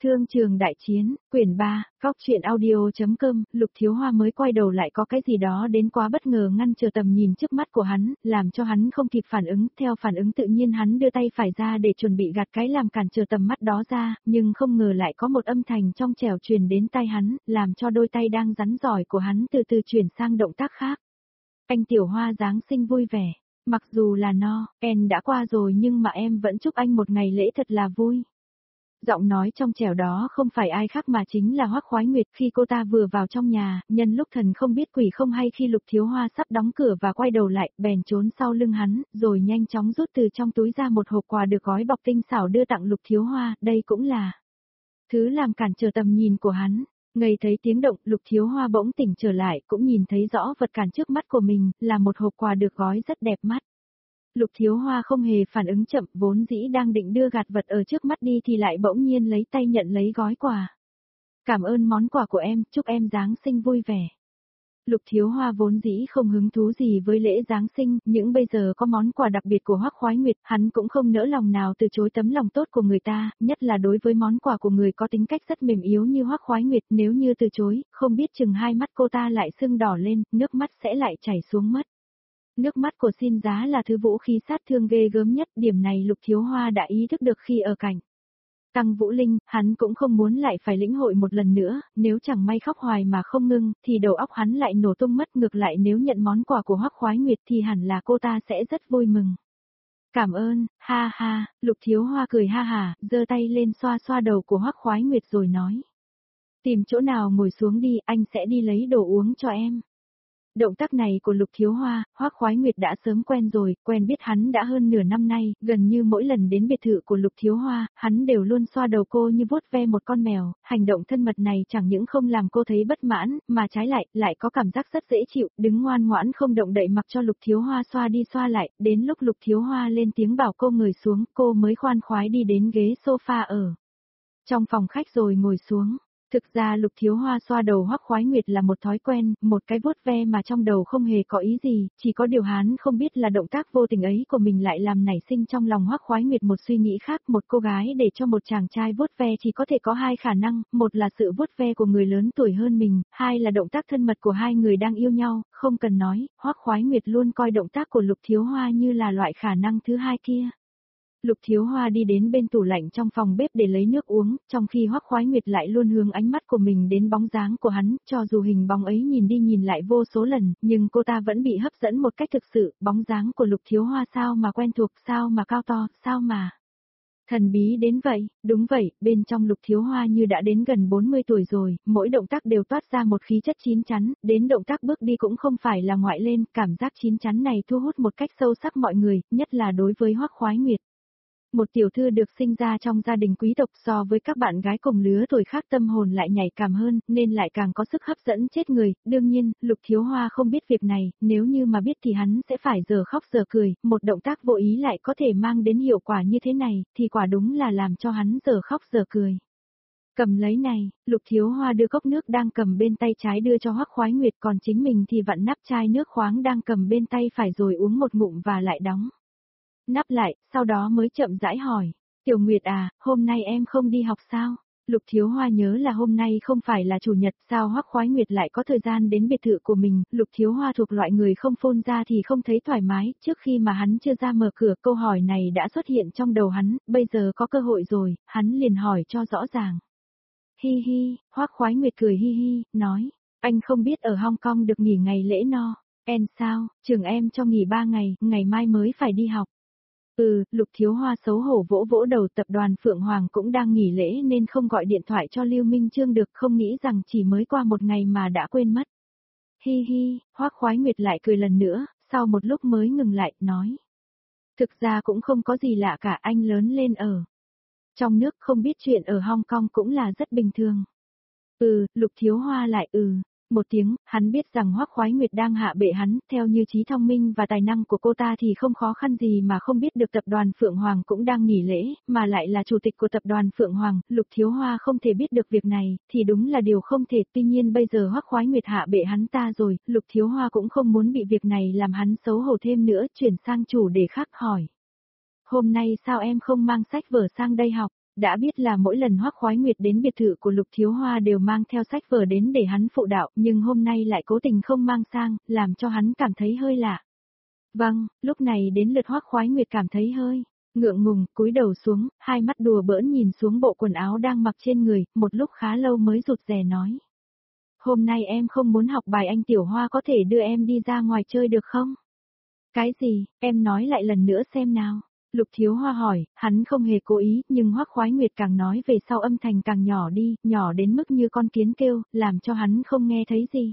Thương trường đại chiến, quyển 3, góc truyện audio.com, Lục Thiếu Hoa mới quay đầu lại có cái gì đó đến quá bất ngờ ngăn trở tầm nhìn trước mắt của hắn, làm cho hắn không kịp phản ứng, theo phản ứng tự nhiên hắn đưa tay phải ra để chuẩn bị gạt cái làm cản trở tầm mắt đó ra, nhưng không ngờ lại có một âm thanh trong trẻo truyền đến tai hắn, làm cho đôi tay đang rắn giỏi của hắn từ từ chuyển sang động tác khác. Anh Tiểu Hoa Giáng sinh vui vẻ. Mặc dù là Noel đã qua rồi nhưng mà em vẫn chúc anh một ngày lễ thật là vui. Giọng nói trong trẻo đó không phải ai khác mà chính là Hoắc Khoái Nguyệt. Khi cô ta vừa vào trong nhà, nhân lúc thần không biết quỷ không hay khi Lục Thiếu Hoa sắp đóng cửa và quay đầu lại, bèn trốn sau lưng hắn, rồi nhanh chóng rút từ trong túi ra một hộp quà được gói bọc tinh xảo đưa tặng Lục Thiếu Hoa, đây cũng là thứ làm cản trở tầm nhìn của hắn. Ngây thấy tiếng động, Lục Thiếu Hoa bỗng tỉnh trở lại, cũng nhìn thấy rõ vật cản trước mắt của mình, là một hộp quà được gói rất đẹp mắt. Lục Thiếu Hoa không hề phản ứng chậm, vốn dĩ đang định đưa gạt vật ở trước mắt đi thì lại bỗng nhiên lấy tay nhận lấy gói quà. Cảm ơn món quà của em, chúc em Giáng sinh vui vẻ. Lục Thiếu Hoa vốn dĩ không hứng thú gì với lễ Giáng sinh, nhưng bây giờ có món quà đặc biệt của Hoắc Khoái Nguyệt, hắn cũng không nỡ lòng nào từ chối tấm lòng tốt của người ta, nhất là đối với món quà của người có tính cách rất mềm yếu như Hoắc Khoái Nguyệt, nếu như từ chối, không biết chừng hai mắt cô ta lại sưng đỏ lên, nước mắt sẽ lại chảy xuống mất. Nước mắt của Xin Giá là thứ vũ khí sát thương ghê gớm nhất, điểm này Lục Thiếu Hoa đã ý thức được khi ở cạnh Tăng Vũ Linh, hắn cũng không muốn lại phải lĩnh hội một lần nữa, nếu chẳng may khóc hoài mà không ngưng, thì đầu óc hắn lại nổ tung mất. Ngược lại nếu nhận món quà của Hoắc Khoái Nguyệt thì hẳn là cô ta sẽ rất vui mừng. Cảm ơn, ha ha, Lục Thiếu Hoa cười ha hả, giơ tay lên xoa xoa đầu của Hoắc Khoái Nguyệt rồi nói. Tìm chỗ nào ngồi xuống đi, anh sẽ đi lấy đồ uống cho em. Động tác này của Lục Thiếu Hoa, Hoắc Khoái Nguyệt đã sớm quen rồi, quen biết hắn đã hơn nửa năm nay, gần như mỗi lần đến biệt thự của Lục Thiếu Hoa, hắn đều luôn xoa đầu cô như vuốt ve một con mèo, hành động thân mật này chẳng những không làm cô thấy bất mãn, mà trái lại có cảm giác rất dễ chịu, đứng ngoan ngoãn không động đậy mặc cho Lục Thiếu Hoa xoa đi xoa lại, đến lúc Lục Thiếu Hoa lên tiếng bảo cô ngồi xuống, cô mới khoan khoái đi đến ghế sofa ở trong phòng khách rồi ngồi xuống. Thực ra Lục Thiếu Hoa xoa đầu Hoắc Khoái Nguyệt là một thói quen, một cái vuốt ve mà trong đầu không hề có ý gì, chỉ có điều hắn không biết là động tác vô tình ấy của mình lại làm nảy sinh trong lòng Hoắc Khoái Nguyệt một suy nghĩ khác. Một cô gái để cho một chàng trai vuốt ve chỉ có thể có hai khả năng, một là sự vuốt ve của người lớn tuổi hơn mình, hai là động tác thân mật của hai người đang yêu nhau, không cần nói, Hoắc Khoái Nguyệt luôn coi động tác của Lục Thiếu Hoa như là loại khả năng thứ hai kia. Lục Thiếu Hoa đi đến bên tủ lạnh trong phòng bếp để lấy nước uống, trong khi Hoắc Khoái Nguyệt lại luôn hướng ánh mắt của mình đến bóng dáng của hắn, cho dù hình bóng ấy nhìn đi nhìn lại vô số lần, nhưng cô ta vẫn bị hấp dẫn một cách thực sự, bóng dáng của Lục Thiếu Hoa sao mà quen thuộc, sao mà cao to, sao mà thần bí đến vậy. Đúng vậy, bên trong Lục Thiếu Hoa như đã đến gần 40 tuổi rồi, mỗi động tác đều toát ra một khí chất chín chắn, đến động tác bước đi cũng không phải là ngoại lên, cảm giác chín chắn này thu hút một cách sâu sắc mọi người, nhất là đối với Hoắc Khoái Nguyệt. Một tiểu thư được sinh ra trong gia đình quý tộc so với các bạn gái cùng lứa tuổi khác tâm hồn lại nhạy cảm hơn, nên lại càng có sức hấp dẫn chết người. Đương nhiên, Lục Thiếu Hoa không biết việc này, nếu như mà biết thì hắn sẽ phải giờ khóc giờ cười, một động tác vô ý lại có thể mang đến hiệu quả như thế này, thì quả đúng là làm cho hắn giờ khóc giờ cười. Cầm lấy này, Lục Thiếu Hoa đưa cốc nước đang cầm bên tay trái đưa cho Hoắc Khoái Nguyệt, còn chính mình thì vặn nắp chai nước khoáng đang cầm bên tay phải rồi uống một ngụm và lại đóng nắp lại, sau đó mới chậm rãi hỏi, Tiểu Nguyệt à, hôm nay em không đi học sao? Lục Thiếu Hoa nhớ là hôm nay không phải là chủ nhật, sao Hoắc Khoái Nguyệt lại có thời gian đến biệt thự của mình. Lục Thiếu Hoa thuộc loại người không phôn ra thì không thấy thoải mái, trước khi mà hắn chưa ra mở cửa câu hỏi này đã xuất hiện trong đầu hắn, bây giờ có cơ hội rồi, hắn liền hỏi cho rõ ràng. Hi hi, Hoắc Khoái Nguyệt cười hi hi, nói, anh không biết ở Hong Kong được nghỉ ngày lễ Noel sao, trường em cho nghỉ 3 ngày, ngày mai mới phải đi học. Lục Thiếu Hoa xấu hổ vỗ vỗ đầu, tập đoàn Phượng Hoàng cũng đang nghỉ lễ nên không gọi điện thoại cho Lưu Minh Chương được, không nghĩ rằng chỉ mới qua một ngày mà đã quên mất. Hi hi, Hoắc Khoái Nguyệt lại cười lần nữa, sau một lúc mới ngừng lại, nói. Thực ra cũng không có gì lạ cả, anh lớn lên ở trong nước không biết chuyện ở Hong Kong cũng là rất bình thường. Lục Thiếu Hoa lại một tiếng, hắn biết rằng Hoắc Khoái Nguyệt đang hạ bệ hắn, theo như trí thông minh và tài năng của cô ta thì không khó khăn gì mà không biết được tập đoàn Phượng Hoàng cũng đang nghỉ lễ, mà lại là chủ tịch của tập đoàn Phượng Hoàng. Lục Thiếu Hoa không thể biết được việc này, thì đúng là điều không thể, tuy nhiên bây giờ Hoắc Khoái Nguyệt hạ bệ hắn ta rồi, Lục Thiếu Hoa cũng không muốn bị việc này làm hắn xấu hổ thêm nữa, chuyển sang chủ đề khác hỏi. Hôm nay sao em không mang sách vở sang đây học? Đã biết là mỗi lần Hoắc Khoái Nguyệt đến biệt thự của Lục Thiếu Hoa đều mang theo sách vở đến để hắn phụ đạo, nhưng hôm nay lại cố tình không mang sang, làm cho hắn cảm thấy hơi lạ. Vâng, lúc này đến lượt Hoắc Khoái Nguyệt cảm thấy hơi ngượng ngùng, cúi đầu xuống, hai mắt đùa bỡn nhìn xuống bộ quần áo đang mặc trên người, một lúc khá lâu mới rụt rè nói. Hôm nay em không muốn học bài, anh Tiểu Hoa có thể đưa em đi ra ngoài chơi được không? Cái gì, em nói lại lần nữa xem nào. Lục Thiếu Hoa hỏi, hắn không hề cố ý, nhưng Hoắc Khoái Nguyệt càng nói về sau âm thanh càng nhỏ đi, nhỏ đến mức như con kiến kêu, làm cho hắn không nghe thấy gì.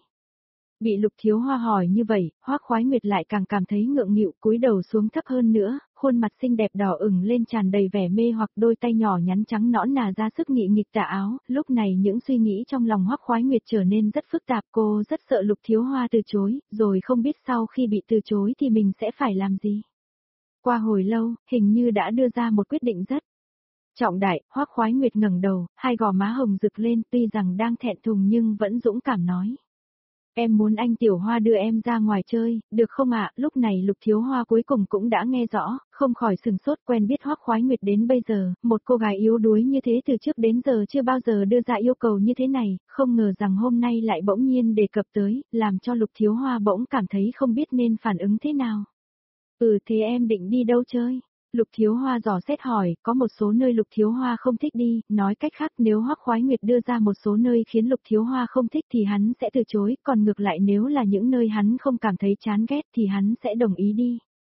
Bị Lục Thiếu Hoa hỏi như vậy, Hoắc Khoái Nguyệt lại càng cảm thấy ngượng nghịu, cúi đầu xuống thấp hơn nữa, khuôn mặt xinh đẹp đỏ ửng lên tràn đầy vẻ mê hoặc, đôi tay nhỏ nhắn trắng nõn nà ra sức nghị nghịch tà áo. Lúc này những suy nghĩ trong lòng Hoắc Khoái Nguyệt trở nên rất phức tạp, cô rất sợ Lục Thiếu Hoa từ chối, rồi không biết sau khi bị từ chối thì mình sẽ phải làm gì. Qua hồi lâu, hình như đã đưa ra một quyết định rất trọng đại. Hoắc Khoái Nguyệt ngẩng đầu, hai gò má hồng rực lên, tuy rằng đang thẹn thùng nhưng vẫn dũng cảm nói. Em muốn anh Tiểu Hoa đưa em ra ngoài chơi, được không ạ? Lúc này Lục Thiếu Hoa cuối cùng cũng đã nghe rõ, không khỏi sừng sốt, quen biết Hoắc Khoái Nguyệt đến bây giờ, một cô gái yếu đuối như thế từ trước đến giờ chưa bao giờ đưa ra yêu cầu như thế này, không ngờ rằng hôm nay lại bỗng nhiên đề cập tới, làm cho Lục Thiếu Hoa bỗng cảm thấy không biết nên phản ứng thế nào. Thế em định đi đâu chơi? Lục Thiếu Hoa dò xét hỏi, có một số nơi Lục Thiếu Hoa không thích đi, nói cách khác nếu Hoắc Khoái Nguyệt đưa ra một số nơi khiến Lục Thiếu Hoa không thích thì hắn sẽ từ chối, còn ngược lại nếu là những nơi hắn không cảm thấy chán ghét thì hắn sẽ đồng ý đi.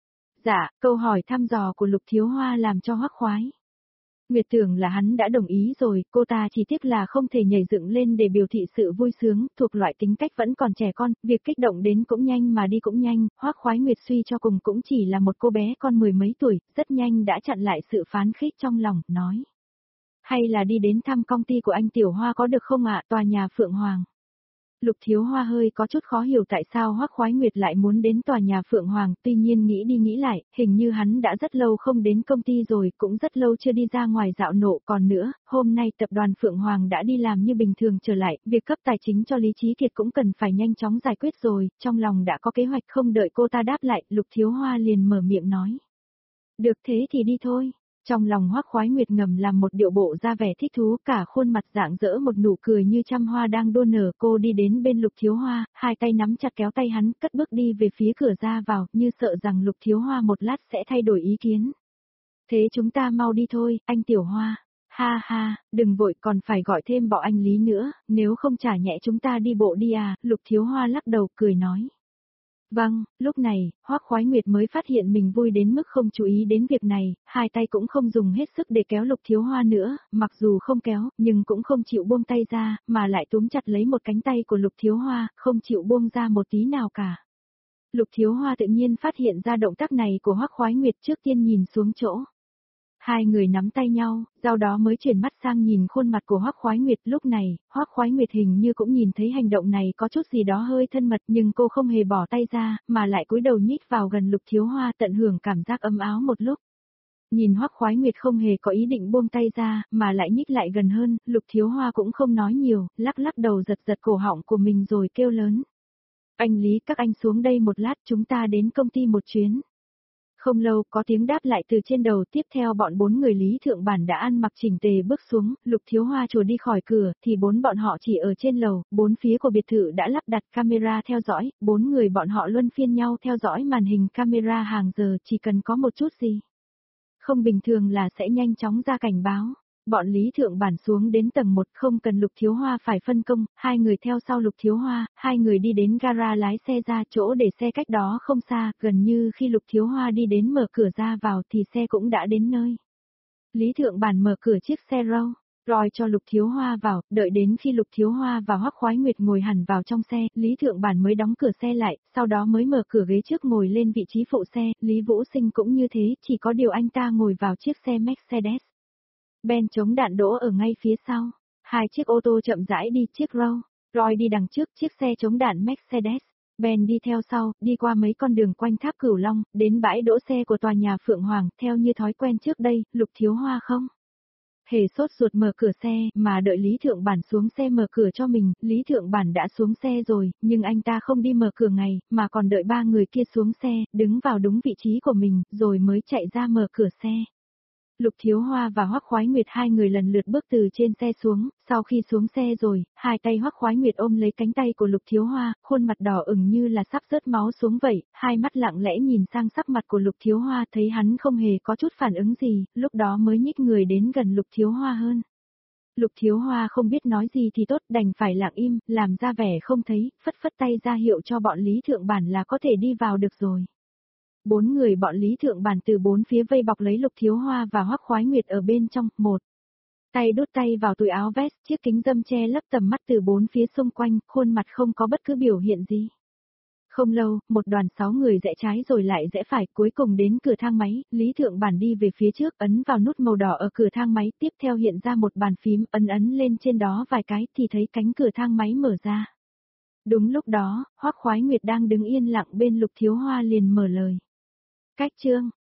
Dạ, câu hỏi thăm dò của Lục Thiếu Hoa làm cho Hoắc Khoái Nguyệt tưởng là hắn đã đồng ý rồi, cô ta chỉ tiếc là không thể nhảy dựng lên để biểu thị sự vui sướng, thuộc loại tính cách vẫn còn trẻ con, việc kích động đến cũng nhanh mà đi cũng nhanh, Hoắc Khoái Nguyệt suy cho cùng cũng chỉ là một cô bé con mười mấy tuổi, rất nhanh đã chặn lại sự phán khích trong lòng, nói. Hay là đi đến thăm công ty của anh Tiểu Hoa có được không ạ, tòa nhà Phượng Hoàng. Lục Thiếu Hoa hơi có chút khó hiểu tại sao Hoắc Khoái Nguyệt lại muốn đến tòa nhà Phượng Hoàng, tuy nhiên nghĩ đi nghĩ lại, hình như hắn đã rất lâu không đến công ty rồi, cũng rất lâu chưa đi ra ngoài dạo nộ, còn nữa, hôm nay tập đoàn Phượng Hoàng đã đi làm như bình thường trở lại, việc cấp tài chính cho Lý Chí Kiệt cũng cần phải nhanh chóng giải quyết rồi, trong lòng đã có kế hoạch, không đợi cô ta đáp lại, Lục Thiếu Hoa liền mở miệng nói. Được thế thì đi thôi. Trong lòng Hoắc Khoái Nguyệt ngầm làm một điệu bộ ra vẻ thích thú, cả khuôn mặt rạng rỡ một nụ cười như trăm hoa đang đua nở. Cô đi đến bên Lục Thiếu Hoa, hai tay nắm chặt kéo tay hắn, cất bước đi về phía cửa ra vào, như sợ rằng Lục Thiếu Hoa một lát sẽ thay đổi ý kiến. Thế chúng ta mau đi thôi, anh Tiểu Hoa. Ha ha, đừng vội, còn phải gọi thêm bọn anh Lý nữa, nếu không trả nhẹ chúng ta đi bộ đi à, Lục Thiếu Hoa lắc đầu cười nói. Vâng, lúc này, Hoắc Khoái Nguyệt mới phát hiện mình vui đến mức không chú ý đến việc này, hai tay cũng không dùng hết sức để kéo Lục Thiếu Hoa nữa, mặc dù không kéo, nhưng cũng không chịu buông tay ra, mà lại túm chặt lấy một cánh tay của Lục Thiếu Hoa, không chịu buông ra một tí nào cả. Lục Thiếu Hoa tự nhiên phát hiện ra động tác này của Hoắc Khoái Nguyệt, trước tiên nhìn xuống chỗ. Hai người nắm tay nhau, sau đó mới chuyển mắt sang nhìn khuôn mặt của Hoắc Khoái Nguyệt. Lúc này, Hoắc Khoái Nguyệt hình như cũng nhìn thấy hành động này có chút gì đó hơi thân mật, nhưng cô không hề bỏ tay ra, mà lại cúi đầu nhích vào gần Lục Thiếu Hoa, tận hưởng cảm giác ấm áo một lúc. Nhìn Hoắc Khoái Nguyệt không hề có ý định buông tay ra, mà lại nhích lại gần hơn, Lục Thiếu Hoa cũng không nói nhiều, lắc lắc đầu giật giật cổ họng của mình rồi kêu lớn. Anh Lý, các anh xuống đây một lát, chúng ta đến công ty một chuyến. Không lâu, có tiếng đáp lại từ trên đầu, tiếp theo bọn bốn người Lý Thượng Bản đã ăn mặc chỉnh tề bước xuống, Lục Thiếu Hoa trồi đi khỏi cửa, thì bốn bọn họ chỉ ở trên lầu, bốn phía của biệt thự đã lắp đặt camera theo dõi, bốn người bọn họ luân phiên nhau theo dõi màn hình camera hàng giờ, chỉ cần có một chút gì không bình thường là sẽ nhanh chóng ra cảnh báo. Bọn Lý Thượng Bản xuống đến tầng 1 không cần Lục Thiếu Hoa phải phân công, hai người theo sau Lục Thiếu Hoa, hai người đi đến gara lái xe ra, chỗ để xe cách đó không xa, gần như khi Lục Thiếu Hoa đi đến mở cửa ra vào thì xe cũng đã đến nơi. Lý Thượng Bản mở cửa chiếc xe rồi cho Lục Thiếu Hoa vào, đợi đến khi Lục Thiếu Hoa và Hoắc Khoái Nguyệt ngồi hẳn vào trong xe, Lý Thượng Bản mới đóng cửa xe lại, sau đó mới mở cửa ghế trước ngồi lên vị trí phụ xe, Lý Vũ Sinh cũng như thế, chỉ có điều anh ta ngồi vào chiếc xe Mercedes Ben chống đạn đỗ ở ngay phía sau. Hai chiếc ô tô chậm rãi đi, chiếc Roy đi đằng trước, chiếc xe chống đạn Mercedes Ben đi theo sau, đi qua mấy con đường quanh tháp Cửu Long, đến bãi đỗ xe của tòa nhà Phượng Hoàng, theo như thói quen trước đây, Lục Thiếu Hoa không hề sốt ruột mở cửa xe, mà đợi Lý Thượng Bản xuống xe mở cửa cho mình, Lý Thượng Bản đã xuống xe rồi, nhưng anh ta không đi mở cửa ngay, mà còn đợi ba người kia xuống xe, đứng vào đúng vị trí của mình, rồi mới chạy ra mở cửa xe. Lục Thiếu Hoa và Hoắc Khoái Nguyệt hai người lần lượt bước từ trên xe xuống, sau khi xuống xe rồi, hai tay Hoắc Khoái Nguyệt ôm lấy cánh tay của Lục Thiếu Hoa, khuôn mặt đỏ ửng như là sắp rớt máu xuống vậy, hai mắt lặng lẽ nhìn sang sắc mặt của Lục Thiếu Hoa, thấy hắn không hề có chút phản ứng gì, lúc đó mới nhích người đến gần Lục Thiếu Hoa hơn. Lục Thiếu Hoa không biết nói gì thì tốt, đành phải lặng im, làm ra vẻ không thấy, phất phất tay ra hiệu cho bọn Lý Thượng Bản là có thể đi vào được rồi. Bốn người bọn Lý Thượng Bản từ bốn phía vây bọc lấy Lục Thiếu Hoa và Hoắc Khoái Nguyệt ở bên trong, một tay đút tay vào túi áo vest, chiếc kính râm che lấp tầm mắt từ bốn phía xung quanh, khuôn mặt không có bất cứ biểu hiện gì. Không lâu, một đoàn 6 người rẽ trái rồi lại rẽ phải, cuối cùng đến cửa thang máy, Lý Thượng Bản đi về phía trước, ấn vào nút màu đỏ ở cửa thang máy, tiếp theo hiện ra một bàn phím, ấn lên trên đó vài cái thì thấy cánh cửa thang máy mở ra. Đúng lúc đó, Hoắc Khoái Nguyệt đang đứng yên lặng bên Lục Thiếu Hoa liền mở lời. Cách chương